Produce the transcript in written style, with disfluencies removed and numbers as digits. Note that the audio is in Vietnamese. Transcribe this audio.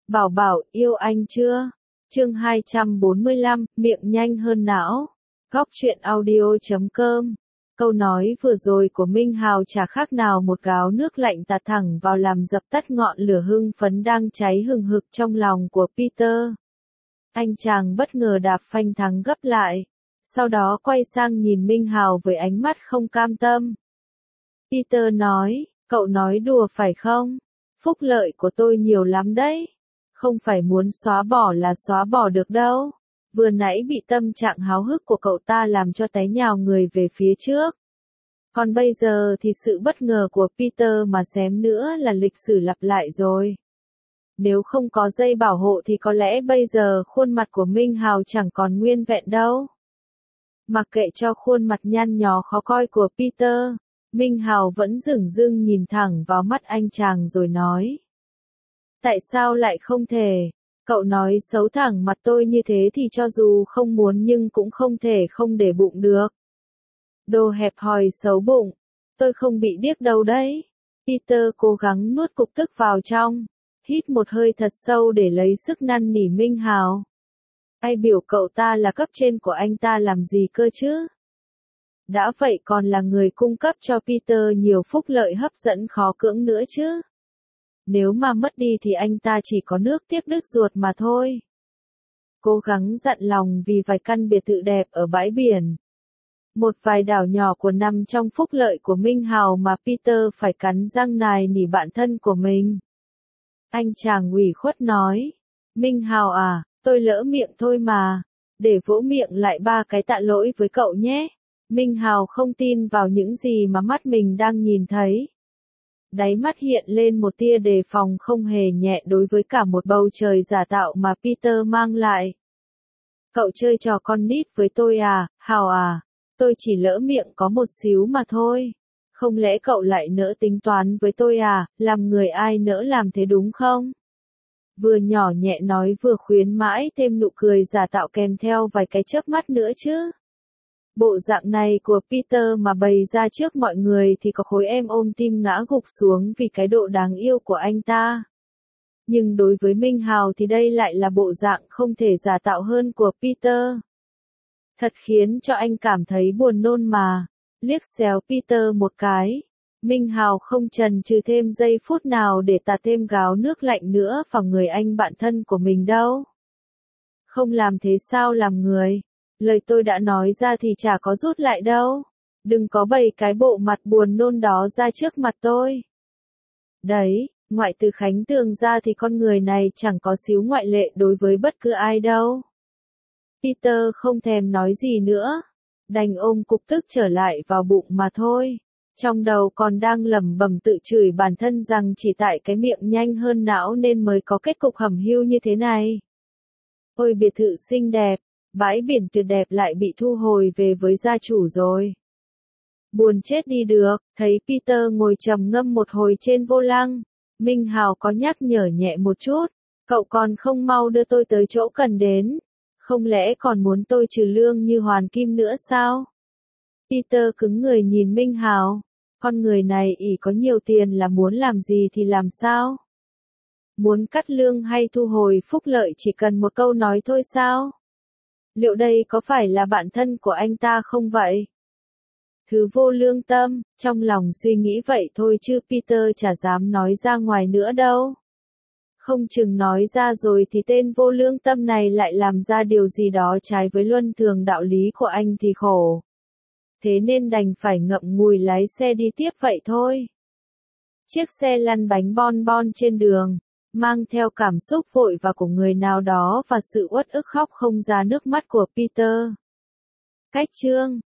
Bảo Bảo, yêu anh chưa? Chương 245, miệng nhanh hơn não. Góc truyện audio.com. Câu nói vừa rồi của Minh Hào chả khác nào một gáo nước lạnh tạt thẳng vào làm dập tắt ngọn lửa hưng phấn đang cháy hừng hực trong lòng của Peter. Anh chàng bất ngờ đạp phanh thắng gấp lại, sau đó quay sang nhìn Minh Hào với ánh mắt không cam tâm. Peter nói, cậu nói đùa phải không? Phúc lợi của tôi nhiều lắm đấy. Không phải muốn xóa bỏ là xóa bỏ được đâu. Vừa nãy bị tâm trạng háo hức của cậu ta làm cho té nhào người về phía trước. Còn bây giờ thì sự bất ngờ của Peter mà xém nữa là lịch sử lặp lại rồi. Nếu không có dây bảo hộ thì có lẽ bây giờ khuôn mặt của Minh Hào chẳng còn nguyên vẹn đâu. Mặc kệ cho khuôn mặt nhăn nhó khó coi của Peter, Minh Hào vẫn dửng dưng nhìn thẳng vào mắt anh chàng rồi nói. Tại sao lại không thể? Cậu nói xấu thẳng mặt tôi như thế thì cho dù không muốn nhưng cũng không thể không để bụng được. Đồ hẹp hòi xấu bụng, tôi không bị điếc đâu đấy. Peter cố gắng nuốt cục tức vào trong, hít một hơi thật sâu để lấy sức năn nỉ Minh Hào. Ai biểu cậu ta là cấp trên của anh ta làm gì cơ chứ? Đã vậy còn là người cung cấp cho Peter nhiều phúc lợi hấp dẫn khó cưỡng nữa chứ. Nếu mà mất đi thì anh ta chỉ có nước tiếc đứt ruột mà thôi. Cố gắng dặn lòng vì vài căn biệt thự đẹp ở bãi biển. Một vài đảo nhỏ của nằm trong phúc lợi của Minh Hào mà Peter phải cắn răng nài nỉ bạn thân của mình. Anh chàng ủy khuất nói. Minh Hào à, tôi lỡ miệng thôi mà. Để vỗ miệng lại ba cái tạ lỗi với cậu nhé. Minh Hào không tin vào những gì mà mắt mình đang nhìn thấy. Đáy mắt hiện lên một tia đề phòng không hề nhẹ đối với cả một bầu trời giả tạo mà Peter mang lại. Cậu chơi trò con nít với tôi à, Hào à? Tôi chỉ lỡ miệng có một xíu mà thôi. Không lẽ cậu lại nỡ tính toán với tôi à, làm người ai nỡ làm thế đúng không? Vừa nhỏ nhẹ nói vừa khuyến mãi thêm nụ cười giả tạo kèm theo vài cái chớp mắt nữa chứ. Bộ dạng này của Peter mà bày ra trước mọi người thì có khối em ôm tim ngã gục xuống vì cái độ đáng yêu của anh ta. Nhưng đối với Minh Hào thì đây lại là bộ dạng không thể giả tạo hơn của Peter. Thật khiến cho anh cảm thấy buồn nôn mà. Liếc xéo Peter một cái. Minh Hào không chần chừ thêm giây phút nào để tạt thêm gáo nước lạnh nữa vào người anh bạn thân của mình đâu. Không làm thế sao làm người. Lời tôi đã nói ra thì chả có rút lại đâu. Đừng có bày cái bộ mặt buồn nôn đó ra trước mặt tôi. Đấy, ngoại trừ Khánh Tường ra thì con người này chẳng có xíu ngoại lệ đối với bất cứ ai đâu. Peter không thèm nói gì nữa. Đành ôm cục tức trở lại vào bụng mà thôi. Trong đầu còn đang lẩm bẩm tự chửi bản thân rằng chỉ tại cái miệng nhanh hơn não nên mới có kết cục hẩm hiu như thế này. Ôi biệt thự xinh đẹp. Bãi biển tuyệt đẹp lại bị thu hồi về với gia chủ rồi. Buồn chết đi được, thấy Peter ngồi trầm ngâm một hồi trên vô lăng. Minh Hào có nhắc nhở nhẹ một chút. Cậu còn không mau đưa tôi tới chỗ cần đến. Không lẽ còn muốn tôi trừ lương như Hoàn Kim nữa sao? Peter cứng người nhìn Minh Hào. Con người này ỷ có nhiều tiền là muốn làm gì thì làm sao? Muốn cắt lương hay thu hồi phúc lợi chỉ cần một câu nói thôi sao? Liệu đây có phải là bạn thân của anh ta không vậy? Thứ vô lương tâm, trong lòng suy nghĩ vậy thôi chứ Peter chả dám nói ra ngoài nữa đâu. Không chừng nói ra rồi thì tên vô lương tâm này lại làm ra điều gì đó trái với luân thường đạo lý của anh thì khổ. Thế nên đành phải ngậm ngùi lái xe đi tiếp vậy thôi. Chiếc xe lăn bánh bon bon trên đường. Mang theo cảm xúc vội và của người nào đó và sự uất ức khóc không ra nước mắt của Peter. Cách chương